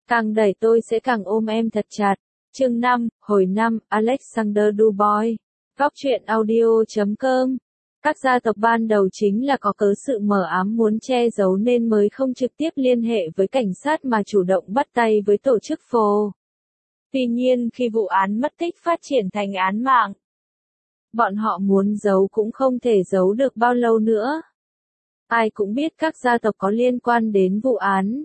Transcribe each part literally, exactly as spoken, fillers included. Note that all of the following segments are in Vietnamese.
Càng đẩy tôi sẽ càng ôm em thật chặt. Chương năm, hồi năm, Alexander Dubois. Góc truyện audio chấm com. Các gia tộc ban đầu chính là có cớ sự mờ ám muốn che giấu nên mới không trực tiếp liên hệ với cảnh sát mà chủ động bắt tay với tổ chức phô. Tuy nhiên khi vụ án mất tích phát triển thành án mạng, bọn họ muốn giấu cũng không thể giấu được bao lâu nữa. Ai cũng biết các gia tộc có liên quan đến vụ án.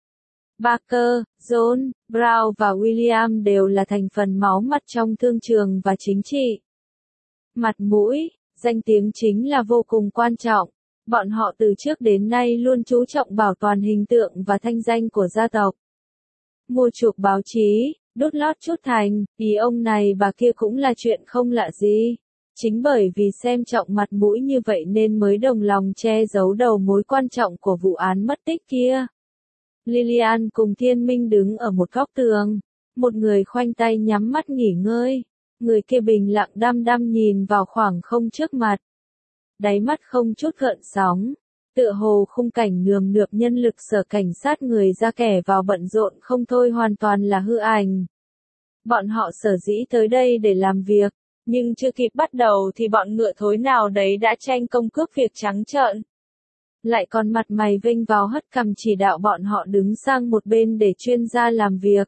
Barker, John, Brown và William đều là thành phần máu mặt trong thương trường và chính trị. Mặt mũi, danh tiếng chính là vô cùng quan trọng. Bọn họ từ trước đến nay luôn chú trọng bảo toàn hình tượng và thanh danh của gia tộc. Mua chuộc báo chí, đốt lót chút thành, ý ông này bà kia cũng là chuyện không lạ gì. Chính bởi vì xem trọng mặt mũi như vậy nên mới đồng lòng che giấu đầu mối quan trọng của vụ án mất tích kia. Lillian cùng Thiên Minh đứng ở một góc tường. Một người khoanh tay nhắm mắt nghỉ ngơi. Người kia bình lặng đăm đăm nhìn vào khoảng không trước mặt. Đáy mắt không chút gợn sóng. Tựa hồ khung cảnh nườm nượp nhân lực sở cảnh sát người ra kẻ vào bận rộn không thôi hoàn toàn là hư ảnh. Bọn họ sở dĩ tới đây để làm việc. Nhưng chưa kịp bắt đầu thì bọn ngựa thối nào đấy đã tranh công cướp việc trắng trợn. Lại còn mặt mày vênh vào hất cằm chỉ đạo bọn họ đứng sang một bên để chuyên gia làm việc.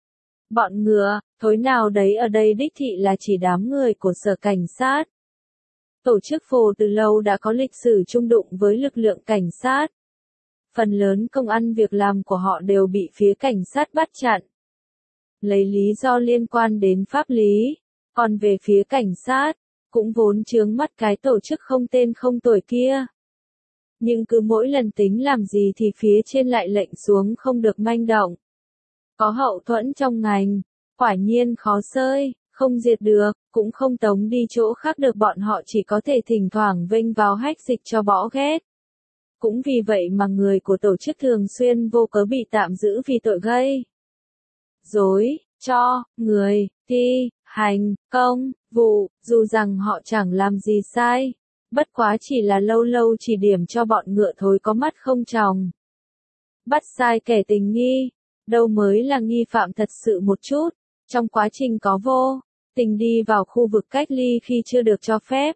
Bọn ngựa, thối nào đấy ở đây đích thị là chỉ đám người của sở cảnh sát. Tổ chức phô từ lâu đã có lịch sử chung đụng với lực lượng cảnh sát. Phần lớn công ăn việc làm của họ đều bị phía cảnh sát bắt chặn. Lấy lý do liên quan đến pháp lý. Còn về phía cảnh sát, cũng vốn chướng mắt cái tổ chức không tên không tuổi kia. Nhưng cứ mỗi lần tính làm gì thì phía trên lại lệnh xuống không được manh động. Có hậu thuẫn trong ngành, quả nhiên khó xơi, không diệt được, cũng không tống đi chỗ khác được, bọn họ chỉ có thể thỉnh thoảng vênh vào hách dịch cho bỏ ghét. Cũng vì vậy mà người của tổ chức thường xuyên vô cớ bị tạm giữ vì tội gây dối, cho, người, thi, hành, công, vụ, dù rằng họ chẳng làm gì sai. Bất quá chỉ là lâu lâu chỉ điểm cho bọn ngựa thối có mắt không tròng. Bắt sai kẻ tình nghi, đâu mới là nghi phạm thật sự một chút, trong quá trình có vô tình đi vào khu vực cách ly khi chưa được cho phép.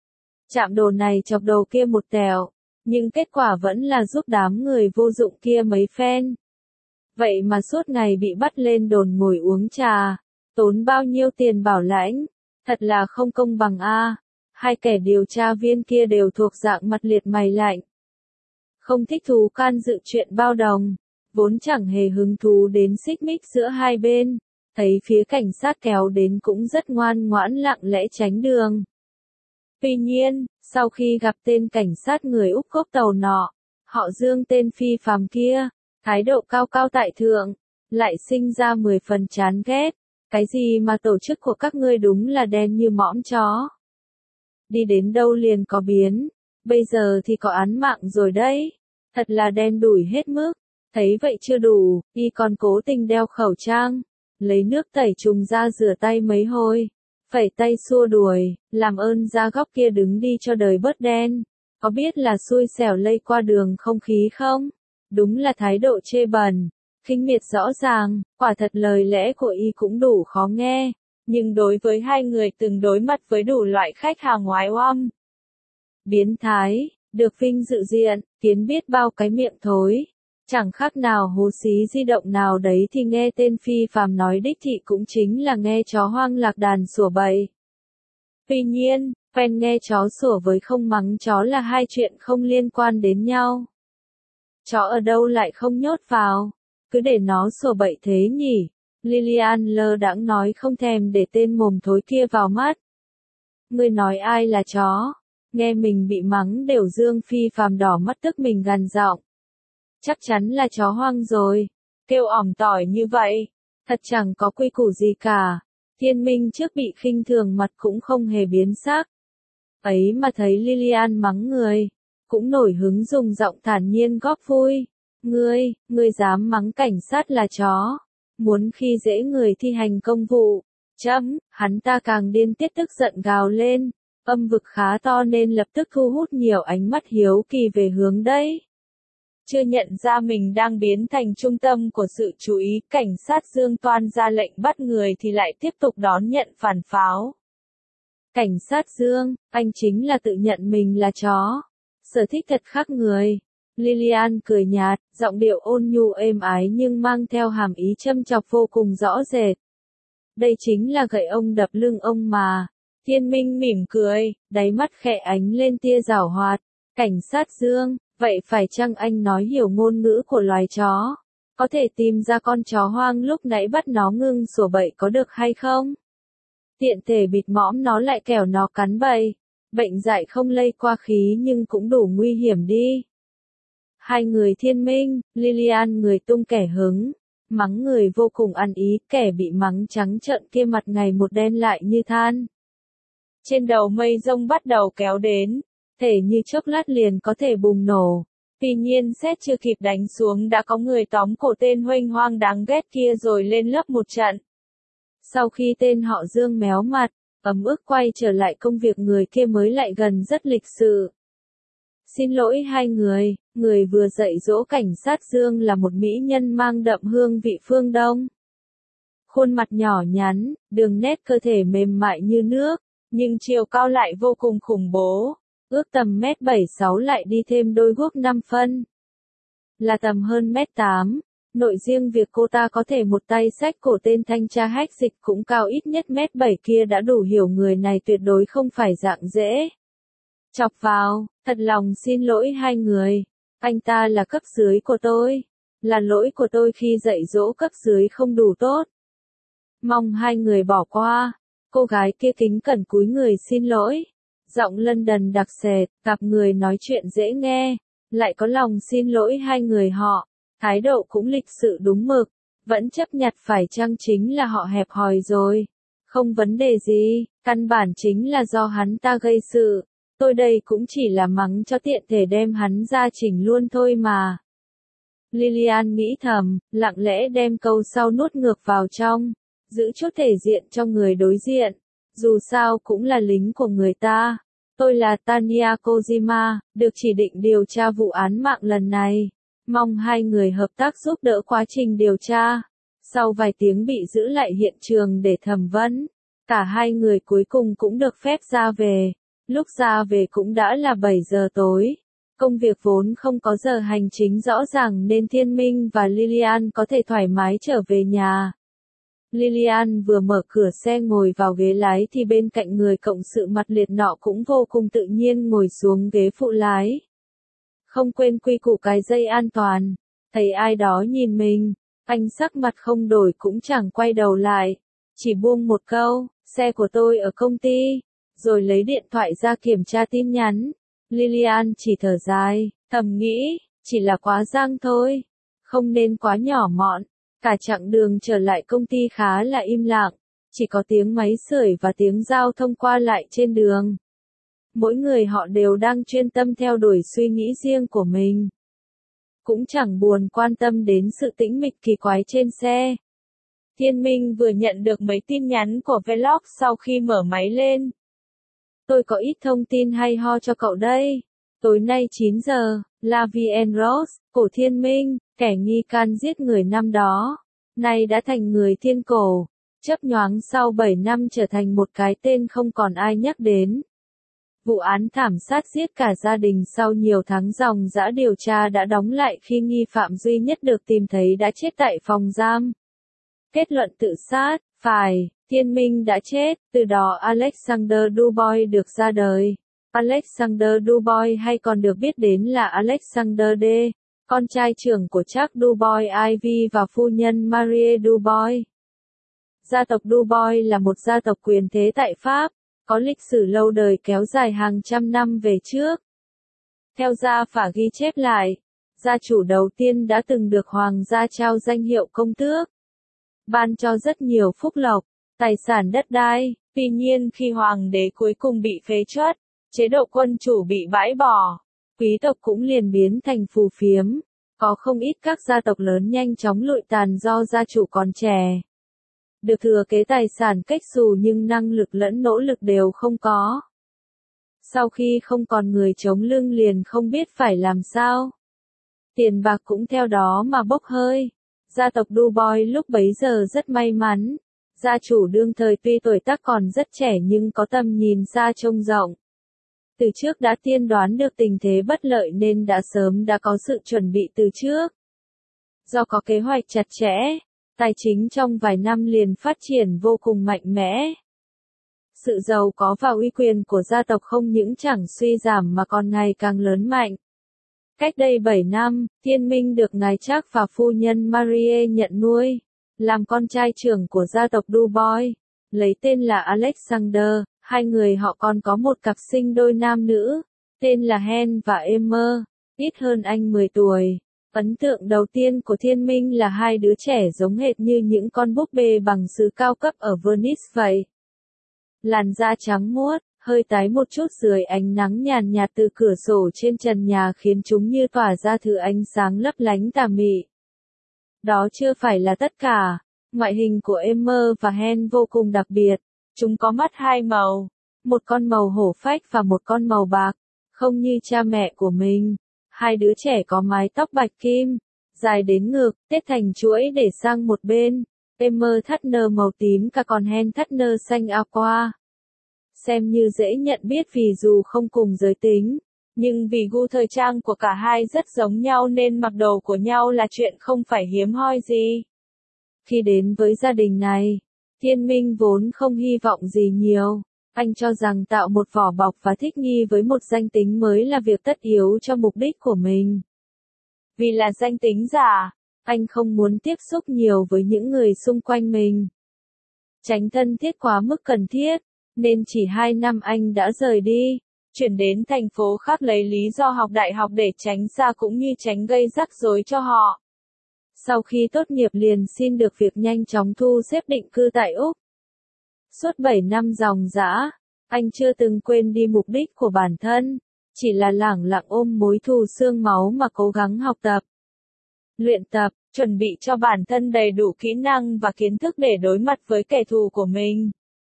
Chạm đồ này chọc đầu kia một tèo, nhưng kết quả vẫn là giúp đám người vô dụng kia mấy phen. Vậy mà suốt ngày bị bắt lên đồn ngồi uống trà, tốn bao nhiêu tiền bảo lãnh, thật là không công bằng a. Hai kẻ điều tra viên kia đều thuộc dạng mặt liệt mày lạnh. Không thích thú can dự chuyện bao đồng, vốn chẳng hề hứng thú đến xích mích giữa hai bên, thấy phía cảnh sát kéo đến cũng rất ngoan ngoãn lặng lẽ tránh đường. Tuy nhiên, sau khi gặp tên cảnh sát người Úc gốc tàu nọ, họ Dương tên phi phàm kia, thái độ cao cao tại thượng, lại sinh ra mười phần chán ghét. Cái gì mà tổ chức của các ngươi đúng là đen như mõm chó. Đi đến đâu liền có biến, bây giờ thì có án mạng rồi đấy. Thật là đen đủi hết mức. Thấy vậy chưa đủ, y còn cố tình đeo khẩu trang, lấy nước tẩy trùng ra rửa tay mấy hồi, phẩy tay xua đuổi, làm ơn ra góc kia đứng đi cho đời bớt đen. Có biết là xui xẻo lây qua đường không khí không? Đúng là thái độ chê bẩn, khinh miệt rõ ràng, quả thật lời lẽ của y cũng đủ khó nghe. Nhưng đối với hai người từng đối mặt với đủ loại khách hàng ngoái oăm, biến thái, được vinh dự diện, kiến biết bao cái miệng thối, chẳng khác nào hố xí di động nào đấy thì nghe tên phi phàm nói đích thị cũng chính là nghe chó hoang lạc đàn sủa bậy. Tuy nhiên, quen nghe chó sủa với không mắng chó là hai chuyện không liên quan đến nhau. Chó ở đâu lại không nhốt vào, cứ để nó sủa bậy thế nhỉ? Lillian lơ đãng nói không thèm để tên mồm thối kia vào mắt. Ngươi nói ai là chó? Nghe mình bị mắng đều Dương phi phàm đỏ mắt tức mình gằn giọng. Chắc chắn là chó hoang rồi. Kêu ỏm tỏi như vậy. Thật chẳng có quy củ gì cả. Thiên Minh trước bị khinh thường mặt cũng không hề biến sắc. Ấy mà thấy Lillian mắng người. Cũng nổi hứng dùng giọng thản nhiên góp vui. Ngươi, ngươi dám mắng cảnh sát là chó. Muốn khi dễ người thi hành công vụ. Chấm, hắn ta càng điên tiết tức giận gào lên. Âm vực khá to nên lập tức thu hút nhiều ánh mắt hiếu kỳ về hướng đấy. chưa nhận ra mình đang biến thành trung tâm của sự chú ý, cảnh sát Dương toan ra lệnh bắt người thì lại tiếp tục đón nhận phản pháo. Cảnh sát Dương, anh chính là tự nhận mình là chó. Sở thích thật khác người. Lillian cười nhạt, giọng điệu ôn nhu êm ái nhưng mang theo hàm ý châm chọc vô cùng rõ rệt. Đây chính là gậy ông đập lưng ông mà. Thiên Minh mỉm cười, đáy mắt khẽ ánh lên tia giảo hoạt. Cảnh sát Dương, vậy phải chăng anh nói hiểu ngôn ngữ của loài chó? Có thể tìm ra con chó hoang lúc nãy bắt nó ngưng sủa bậy có được hay không? Tiện thể bịt mõm nó lại kẻo nó cắn bậy. Bệnh dại không lây qua khí nhưng cũng đủ nguy hiểm đi. Hai người Thiên Minh, Lillian người tung kẻ hứng, mắng người vô cùng ăn ý, kẻ bị mắng trắng trợn kia mặt ngày một đen lại như than. Trên đầu mây rông bắt đầu kéo đến, thể như chốc lát liền có thể bùng nổ. Tuy nhiên xét chưa kịp đánh xuống đã có người tóm cổ tên huênh hoang đáng ghét kia rồi lên lớp một trận. Sau khi tên họ Dương méo mặt, ấm ức quay trở lại công việc, người kia mới lại gần rất lịch sự. Xin lỗi hai người, người vừa dạy dỗ cảnh sát Dương là một mỹ nhân mang đậm hương vị phương Đông. Khuôn mặt nhỏ nhắn, đường nét cơ thể mềm mại như nước, nhưng chiều cao lại vô cùng khủng bố, ước tầm mét bảy sáu lại đi thêm đôi guốc năm phân. Là tầm hơn mét tám, nội riêng việc cô ta có thể một tay xách cổ tên thanh tra hách dịch cũng cao ít nhất mét bảy kia đã đủ hiểu người này tuyệt đối không phải dạng dễ. Chọc vào, thật lòng xin lỗi hai người, anh ta là cấp dưới của tôi, là lỗi của tôi khi dạy dỗ cấp dưới không đủ tốt. Mong hai người bỏ qua. Cô gái kia kính cẩn cúi người xin lỗi. Giọng London đặc sệt, gặp người nói chuyện dễ nghe, lại có lòng xin lỗi hai người họ, thái độ cũng lịch sự đúng mực, vẫn chấp nhặt phải chăng chính là họ hẹp hòi rồi. Không vấn đề gì, căn bản chính là do hắn ta gây sự, tôi đây cũng chỉ là mắng cho tiện thể đem hắn ra chỉnh luôn thôi mà. Lillian nghĩ thầm, lặng lẽ đem câu sau nuốt ngược vào trong. Giữ chút thể diện cho người đối diện, dù sao cũng là lính của người ta. Tôi là Tanya Kojima, được chỉ định điều tra vụ án mạng lần này. Mong hai người hợp tác giúp đỡ quá trình điều tra. Sau vài tiếng bị giữ lại hiện trường để thẩm vấn, cả hai người cuối cùng cũng được phép ra về. Lúc ra về cũng đã là bảy giờ tối. Công việc vốn không có giờ hành chính rõ ràng nên Thiên Minh và Lillian có thể thoải mái trở về nhà. Lillian vừa mở cửa xe ngồi vào ghế lái thì bên cạnh người cộng sự mặt liệt nọ cũng vô cùng tự nhiên ngồi xuống ghế phụ lái. Không quên quy củ cái dây an toàn, thấy ai đó nhìn mình, anh sắc mặt không đổi cũng chẳng quay đầu lại, chỉ buông một câu, xe của tôi ở công ty, rồi lấy điện thoại ra kiểm tra tin nhắn. Lillian chỉ thở dài, thầm nghĩ, chỉ là quá giang thôi, không nên quá nhỏ mọn. Cả chặng đường trở lại công ty khá là im lặng, chỉ có tiếng máy sưởi và tiếng giao thông qua lại trên đường. Mỗi người họ đều đang chuyên tâm theo đuổi suy nghĩ riêng của mình. Cũng chẳng buồn quan tâm đến sự tĩnh mịch kỳ quái trên xe. Thiên Minh vừa nhận được mấy tin nhắn của Vlog sau khi mở máy lên. Tôi có ít thông tin hay ho cho cậu đây. Tối nay chín giờ, La Vie en Rose, cổ Thiên Minh, kẻ nghi can giết người năm đó, nay đã thành người thiên cổ, chớp nhoáng sau bảy năm trở thành một cái tên không còn ai nhắc đến. Vụ án thảm sát giết cả gia đình sau nhiều tháng ròng rã điều tra đã đóng lại khi nghi phạm duy nhất được tìm thấy đã chết tại phòng giam. Kết luận tự sát, phải, Thiên Minh đã chết, từ đó Alexander Dubois được ra đời. Alexander Dubois hay còn được biết đến là Alexander D, con trai trưởng của Charles Dubois Ivy và phu nhân Marie Dubois. Gia tộc Dubois là một gia tộc quyền thế tại Pháp, có lịch sử lâu đời kéo dài hàng trăm năm về trước. Theo gia phả ghi chép lại, gia chủ đầu tiên đã từng được hoàng gia trao danh hiệu công tước, ban cho rất nhiều phúc lộc, tài sản đất đai. Tuy nhiên khi hoàng đế cuối cùng bị phế truất, chế độ quân chủ bị bãi bỏ, quý tộc cũng liền biến thành phù phiếm. Có không ít các gia tộc lớn nhanh chóng lụi tàn do gia chủ còn trẻ. Được thừa kế tài sản cách xù nhưng năng lực lẫn nỗ lực đều không có. Sau khi không còn người chống lưng liền không biết phải làm sao. Tiền bạc cũng theo đó mà bốc hơi. Gia tộc Dubois lúc bấy giờ rất may mắn. Gia chủ đương thời tuy tuổi tác còn rất trẻ nhưng có tầm nhìn xa trông rộng. Từ trước đã tiên đoán được tình thế bất lợi nên đã sớm đã có sự chuẩn bị từ trước. Do có kế hoạch chặt chẽ, tài chính trong vài năm liền phát triển vô cùng mạnh mẽ. Sự giàu có và uy quyền của gia tộc không những chẳng suy giảm mà còn ngày càng lớn mạnh. Cách đây bảy năm, Thiên Minh được ngài Trác và phu nhân Marie nhận nuôi, làm con trai trưởng của gia tộc Dubois, lấy tên là Alexander. Hai người họ còn có một cặp sinh đôi nam nữ, tên là Hen và Emmer, ít hơn anh mười tuổi. Ấn tượng đầu tiên của Thiên Minh là hai đứa trẻ giống hệt như những con búp bê bằng sứ cao cấp ở Venice vậy. Làn da trắng muốt, hơi tái một chút dưới ánh nắng nhàn nhạt từ cửa sổ trên trần nhà khiến chúng như tỏa ra thứ ánh sáng lấp lánh tà mị. Đó chưa phải là tất cả, ngoại hình của Emmer và Hen vô cùng đặc biệt. Chúng có mắt hai màu, một con màu hổ phách và một con màu bạc, không như cha mẹ của mình. Hai đứa trẻ có mái tóc bạch kim, dài đến ngực, tết thành chuỗi để sang một bên. Emmer thắt nơ màu tím cả còn Hen thắt nơ xanh aqua. Xem như dễ nhận biết vì dù không cùng giới tính, nhưng vì gu thời trang của cả hai rất giống nhau nên mặc đồ của nhau là chuyện không phải hiếm hoi gì. Khi đến với gia đình này, Thiên Minh vốn không hy vọng gì nhiều, anh cho rằng tạo một vỏ bọc và thích nghi với một danh tính mới là việc tất yếu cho mục đích của mình. Vì là danh tính giả, anh không muốn tiếp xúc nhiều với những người xung quanh mình. Tránh thân thiết quá mức cần thiết, nên chỉ hai năm anh đã rời đi, chuyển đến thành phố khác lấy lý do học đại học để tránh xa cũng như tránh gây rắc rối cho họ. Sau khi tốt nghiệp liền xin được việc nhanh chóng thu xếp định cư tại Úc. Suốt bảy năm ròng rã, anh chưa từng quên đi mục đích của bản thân, chỉ là lẳng lặng ôm mối thù xương máu mà cố gắng học tập, luyện tập, chuẩn bị cho bản thân đầy đủ kỹ năng và kiến thức để đối mặt với kẻ thù của mình.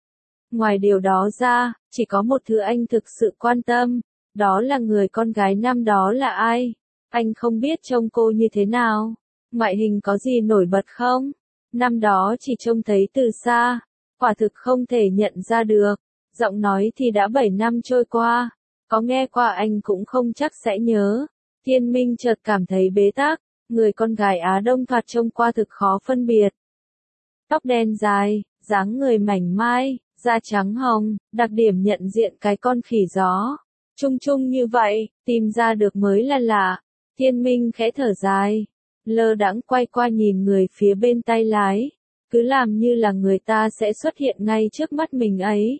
Ngoài điều đó ra, chỉ có một thứ anh thực sự quan tâm, đó là người con gái năm đó là ai. Anh không biết trông cô như thế nào, ngoại hình có gì nổi bật không? Năm đó chỉ trông thấy từ xa, quả thực không thể nhận ra được. Giọng nói thì đã bảy năm trôi qua, có nghe qua anh cũng không chắc sẽ nhớ. Thiên Minh chợt cảm thấy bế tắc, người con gái Á Đông thoạt trông qua thực khó phân biệt. Tóc đen dài, dáng người mảnh mai, da trắng hồng, đặc điểm nhận diện cái con khỉ gió. Chung chung như vậy, tìm ra được mới là lạ. Thiên Minh khẽ thở dài, lơ đãng quay qua nhìn người phía bên tay lái, cứ làm như là người ta sẽ xuất hiện ngay trước mắt mình ấy.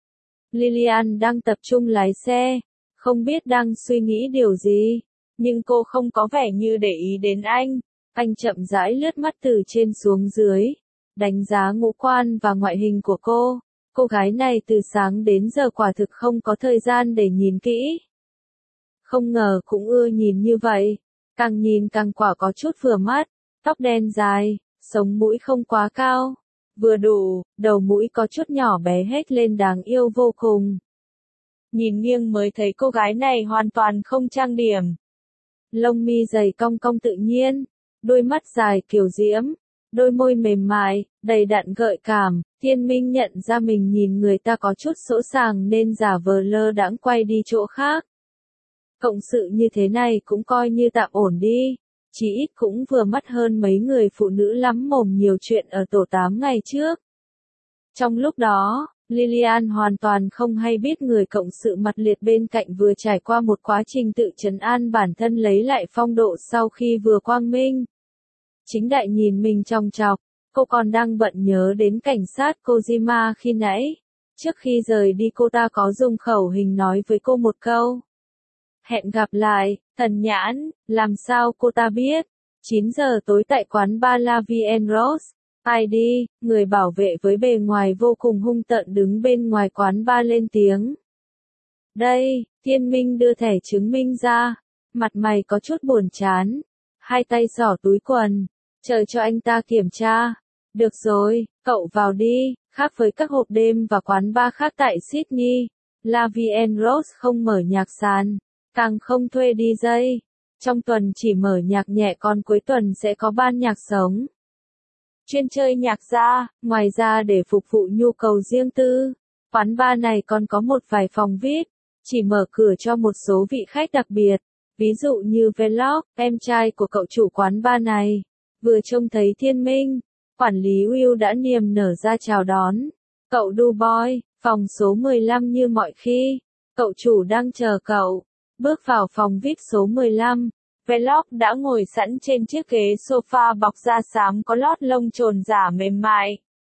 Lillian đang tập trung lái xe, không biết đang suy nghĩ điều gì, nhưng cô không có vẻ như để ý đến anh. Anh chậm rãi lướt mắt từ trên xuống dưới, đánh giá ngũ quan và ngoại hình của cô. Cô gái này từ sáng đến giờ quả thực không có thời gian để nhìn kỹ. Không ngờ cũng ưa nhìn như vậy, càng nhìn càng quả có chút vừa mắt, tóc đen dài, sống mũi không quá cao, vừa đủ, đầu mũi có chút nhỏ bé hết lên đáng yêu vô cùng. Nhìn nghiêng mới thấy cô gái này hoàn toàn không trang điểm. Lông mi dày cong cong tự nhiên, đôi mắt dài kiều diễm, đôi môi mềm mại, đầy đặn gợi cảm. Thiên Minh nhận ra mình nhìn người ta có chút sỗ sàng nên giả vờ lơ đãng quay đi chỗ khác. Cộng sự như thế này cũng coi như tạm ổn đi, chỉ ít cũng vừa mắt hơn mấy người phụ nữ lắm mồm nhiều chuyện ở tổ tám ngày trước. Trong lúc đó, Lillian hoàn toàn không hay biết người cộng sự mặt liệt bên cạnh vừa trải qua một quá trình tự trấn an bản thân lấy lại phong độ sau khi vừa quang minh. Chính đại nhìn mình chòng chọc, cô còn đang bận nhớ đến cảnh sát Kojima khi nãy. Trước khi rời đi cô ta có dùng khẩu hình nói với cô một câu. Hẹn gặp lại, Thần Nhãn, làm sao cô ta biết? chín giờ tối tại quán bar La Vie Rose. Ai đi, người bảo vệ với bề ngoài vô cùng hung tợn đứng bên ngoài quán bar lên tiếng. Đây, Thiên Minh đưa thẻ chứng minh ra, mặt mày có chút buồn chán, hai tay xỏ túi quần, chờ cho anh ta kiểm tra. Được rồi, cậu vào đi, khác với các hộp đêm và quán bar khác tại Sydney, La Vie Rose không mở nhạc sàn, càng không thuê đi jay. Trong tuần chỉ mở nhạc nhẹ còn cuối tuần sẽ có ban nhạc sống. Chuyên chơi nhạc ra, ngoài ra để phục vụ nhu cầu riêng tư, quán bar này còn có một vài phòng vi ai pi, chỉ mở cửa cho một số vị khách đặc biệt. Ví dụ như Vlog, em trai của cậu chủ quán bar này, vừa trông thấy Thiên Minh, quản lý Will đã niềm nở ra chào đón. Cậu Dubois, phòng số mười lăm như mọi khi, cậu chủ đang chờ cậu. Bước vào phòng vi ai pi số mười lăm, Vlog đã ngồi sẵn trên chiếc ghế sofa bọc da xám có lót lông trồn giả mềm mại.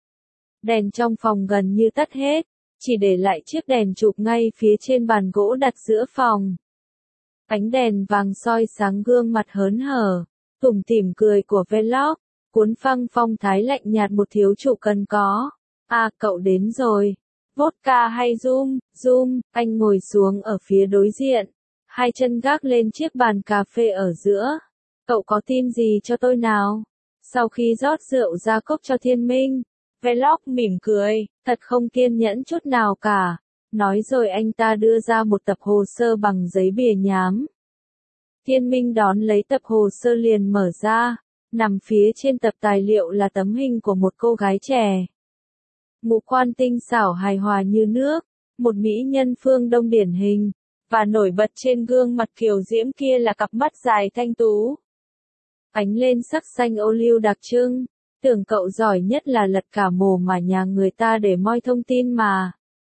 Đèn trong phòng gần như tắt hết, chỉ để lại chiếc đèn chụp ngay phía trên bàn gỗ đặt giữa phòng. Ánh đèn vàng soi sáng gương mặt hớn hở, tủm tỉm cười của Vlog, cuốn phăng phong thái lạnh nhạt một thiếu chủ cần có. À, cậu đến rồi. Vodka hay rum? Rum, anh ngồi xuống ở phía đối diện, hai chân gác lên chiếc bàn cà phê ở giữa. Cậu có tin gì cho tôi nào? Sau khi rót rượu ra cốc cho Thiên Minh, Vlog mỉm cười, thật không kiên nhẫn chút nào cả. Nói rồi anh ta đưa ra một tập hồ sơ bằng giấy bìa nhám. Thiên Minh đón lấy tập hồ sơ liền mở ra, nằm phía trên tập tài liệu là tấm hình của một cô gái trẻ. Ngũ quan tinh xảo hài hòa như nước, một mỹ nhân phương Đông điển hình, và nổi bật trên gương mặt kiều diễm kia là cặp mắt dài thanh tú. Ánh lên sắc xanh ô liu đặc trưng, tưởng cậu giỏi nhất là lật cả mồ mà nhà người ta để moi thông tin mà.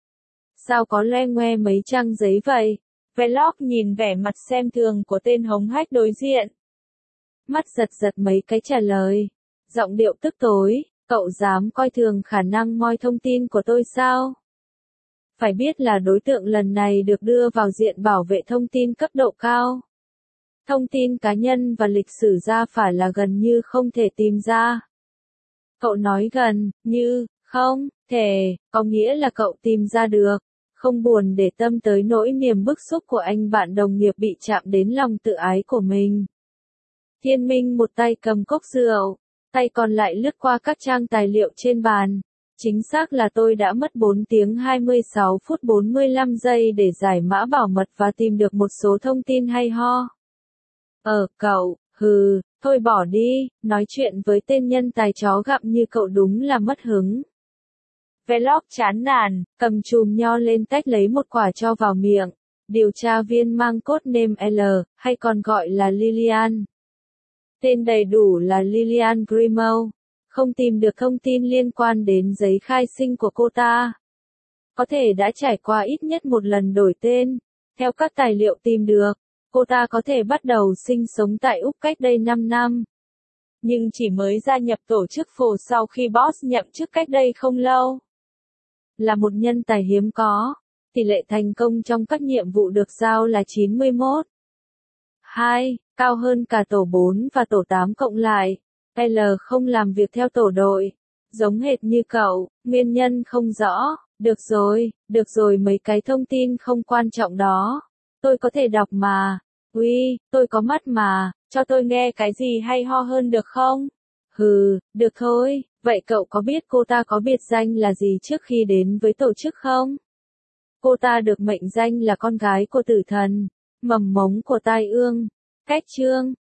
Sao có loe ngoe mấy trang giấy vậy? Vlog nhìn vẻ mặt xem thường của tên hống hách đối diện. Mắt giật giật mấy cái trả lời. Giọng điệu tức tối, cậu dám coi thường khả năng moi thông tin của tôi sao? Phải biết là đối tượng lần này được đưa vào diện bảo vệ thông tin cấp độ cao. Thông tin cá nhân và lịch sử gia phả là gần như không thể tìm ra. Cậu nói gần, như, không, thể, có nghĩa là cậu tìm ra được. Không buồn để tâm tới nỗi niềm bức xúc của anh bạn đồng nghiệp bị chạm đến lòng tự ái của mình. Thiên Minh một tay cầm cốc rượu, tay còn lại lướt qua các trang tài liệu trên bàn. Chính xác là tôi đã mất bốn tiếng hai mươi sáu phút bốn mươi lăm giây để giải mã bảo mật và tìm được một số thông tin hay ho. Ờ, cậu, hừ, thôi bỏ đi, nói chuyện với tên nhân tài chó gặm như cậu đúng là mất hứng. Vlog chán nản, cầm chùm nho lên tách lấy một quả cho vào miệng. Điều tra viên mang code name L, hay còn gọi là Lillian. Tên đầy đủ là Lillian Grimold. Không tìm được thông tin liên quan đến giấy khai sinh của cô ta. Có thể đã trải qua ít nhất một lần đổi tên. Theo các tài liệu tìm được, cô ta có thể bắt đầu sinh sống tại Úc cách đây năm năm. Nhưng chỉ mới gia nhập tổ chức phổ sau khi boss nhậm chức cách đây không lâu. Là một nhân tài hiếm có, tỷ lệ thành công trong các nhiệm vụ được giao là chín mươi mốt. hai, cao hơn cả tổ bốn và tổ tám cộng lại. L không làm việc theo tổ đội, giống hệt như cậu, nguyên nhân không rõ. Được rồi, được rồi mấy cái thông tin không quan trọng đó. Tôi có thể đọc mà. Uy, tôi có mắt mà, cho tôi nghe cái gì hay ho hơn được không? Hừ, được thôi, vậy cậu có biết cô ta có biệt danh là gì trước khi đến với tổ chức không? Cô ta được mệnh danh là con gái của tử thần, mầm mống của tai ương. Cách chương